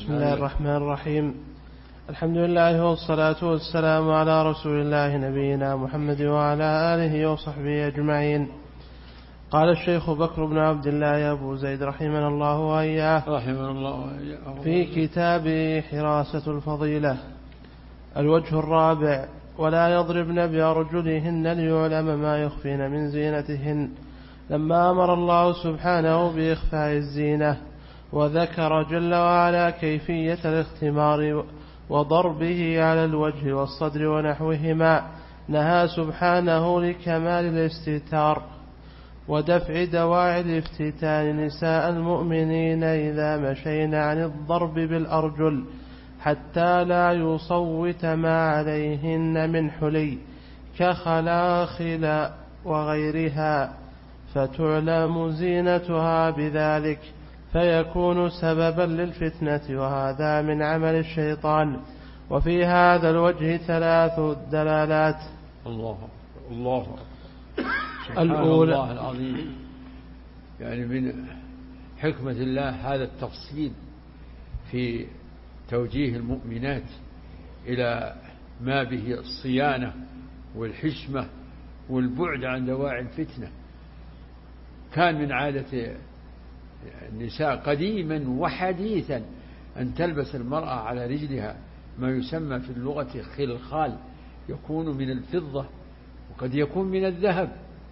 بسم الله الرحمن الرحيم. الحمد لله والصلاة والسلام على رسول الله نبينا محمد وعلى آله وصحبه أجمعين. قال الشيخ بكر بن عبد الله أبو زيد رحمنا الله وإياه في كتاب حراسة الفضيلة: الوجه الرابع: ولا يضربن بأرجلهن ليعلم ما يخفين من زينتهن، لما أمر الله سبحانه بإخفاء الزينة وذكر جل وعلا كيفية الاختمار وضربه على الوجه والصدر ونحوهما، نهى سبحانه لكمال الاستتار ودفع دواعي الافتتان نساء المؤمنين إذا مشين عن الضرب بالأرجل، حتى لا يصوت ما عليهن من حلي كخلاخل وغيرها، فتعلم زينتها بذلك فيكون سببا للفتنة، وهذا من عمل الشيطان. وفي هذا الوجه 3 دلالات. الله الأولى الله العظيم، يعني من حكمة الله هذا التفصيل في توجيه المؤمنات إلى ما به الصيانة والحشمة والبعد عن دواعي الفتنة. كان من عادة النساء قديما وحديثا أن تلبس المرأة على رجلها ما يسمى في اللغة خلخال، يكون من الفضة وقد يكون من الذهب،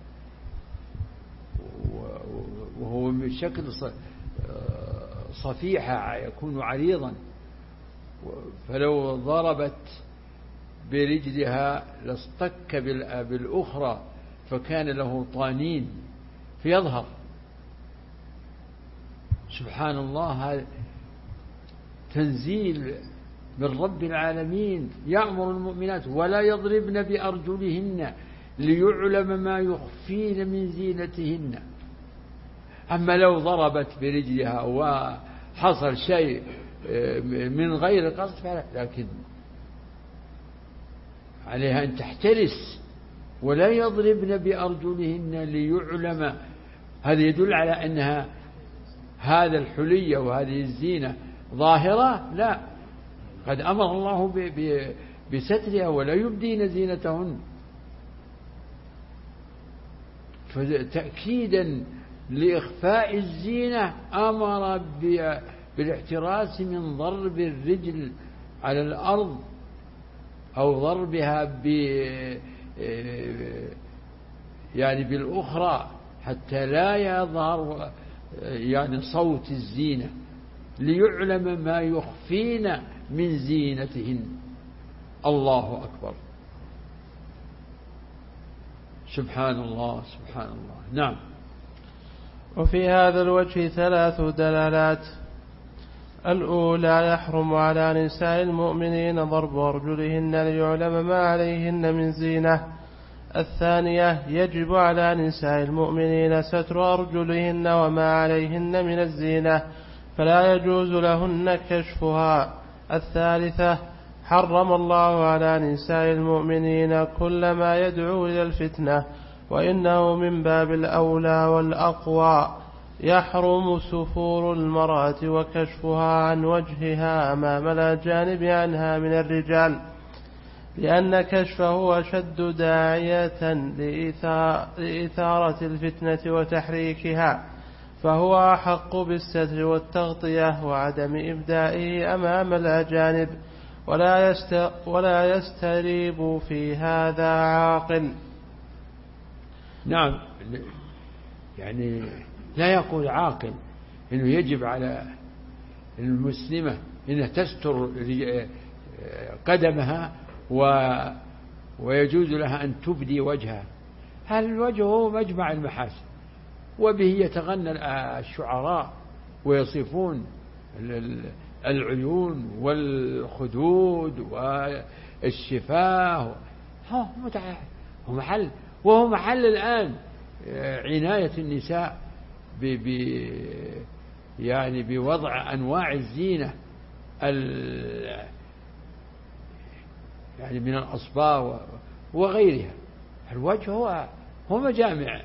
وهو من شكل صفيحة، يكون عريضا، فلو ضربت برجلها لاصطك بالأخرى فكان له طانين فيظهر. سبحان الله، هذا تنزيل من رب العالمين يأمر المؤمنات ولا يضربن بأرجلهن ليعلم ما يخفين من زينتهن. أما لو ضربت برجلها وحصل شيء من غير قصد لكن عليها أن تحترس، ولا يضربن بأرجلهن ليعلم. هذا يدل على أنها هذا الحلية وهذه الزينة ظاهرة، لا، قد أمر الله بسترها ولا يبدين زينتهن. فتأكيدا لإخفاء الزينة أمر بالاحتراس من ضرب الرجل على الأرض أو ضربها يعني بالأخرى حتى لا يظهر يعني صوت الزينة، ليعلم ما يخفين من زينتهن. الله أكبر، سبحان الله سبحان الله. نعم. وفي هذا الوجه 3 دلالات. الأولى: يحرم على نساء المؤمنين ضرب أرجلهن ليعلم ما عليهن من زينة. الثانية: يجب على نساء المؤمنين ستر أرجلهن وما عليهن من الزينة، فلا يجوز لهن كشفها. الثالثة: حرم الله على نساء المؤمنين كل ما يدعو إلى الفتنة، وإنه من باب الأولى والأقوى. يحرم سفور المرأة وكشفها عن وجهها أمام الأجانب عنها من الرجال، لأن كشفه أشد داعية لإثارة الفتنة وتحريكها، فهو أحق بالستر والتغطية وعدم إبدائه أمام الأجانب، ولا يستريب في هذا عاقل. نعم، يعني لا يقول عاقل إنه يجب على المسلمة إنها تستر قدمها ويجوز لها أن تبدي وجهها. هل الوجه هو مجمع المحاسن، وبه يتغنى الشعراء ويصفون العيون والخدود والشفاه. وهو محل الآن عناية النساء يعني بوضع أنواع الزينة يعني من الأصباغ وغيرها. الوجه هو مجامع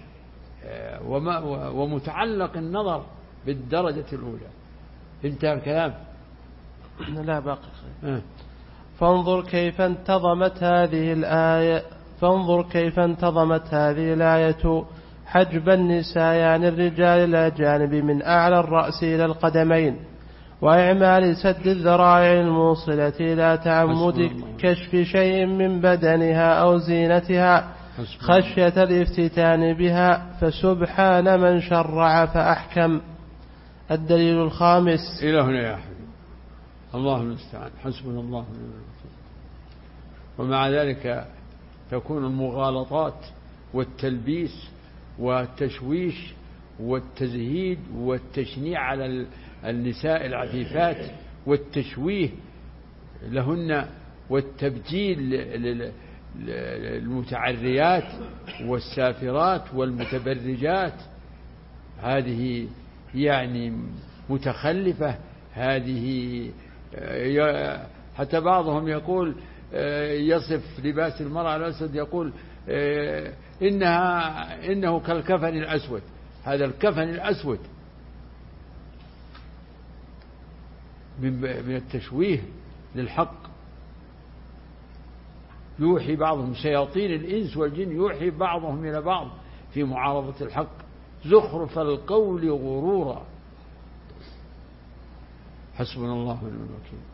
ومتعلق النظر بالدرجة الأولى. انتهى الكلام. لا باقي. فانظر كيف انتظمت هذه الآية حجب النساء عن الرجال الأجانب من أعلى الرأس إلى القدمين، وإعمال سد الذرائع الموصلة إلى تعمد كشف شيء من بدنها أو زينتها خشية الافتتان بها، فسبحان من شرع فأحكم. الدليل الخامس. إلى هنا يا حبيبي، الله المستعان، حسبنا الله ونعم الوكيل. ومع ذلك تكون المغالطات والتلبيس والتشويش والتزهيد والتشنيع على النساء العفيفات والتشويه لهن والتبجيل للمتعريات والسافرات والمتبرجات، هذه يعني متخلفة. هذه حتى بعضهم يقول يصف لباس المرأة الأسود، يقول إنه كالكفن الأسود. هذا الكفن الأسود من التشويه للحق. يوحي بعضهم، شياطين الإنس والجن يوحي بعضهم إلى بعض في معارضة الحق، زخرف القول غرورا. حسبنا الله ونعم الوكيل.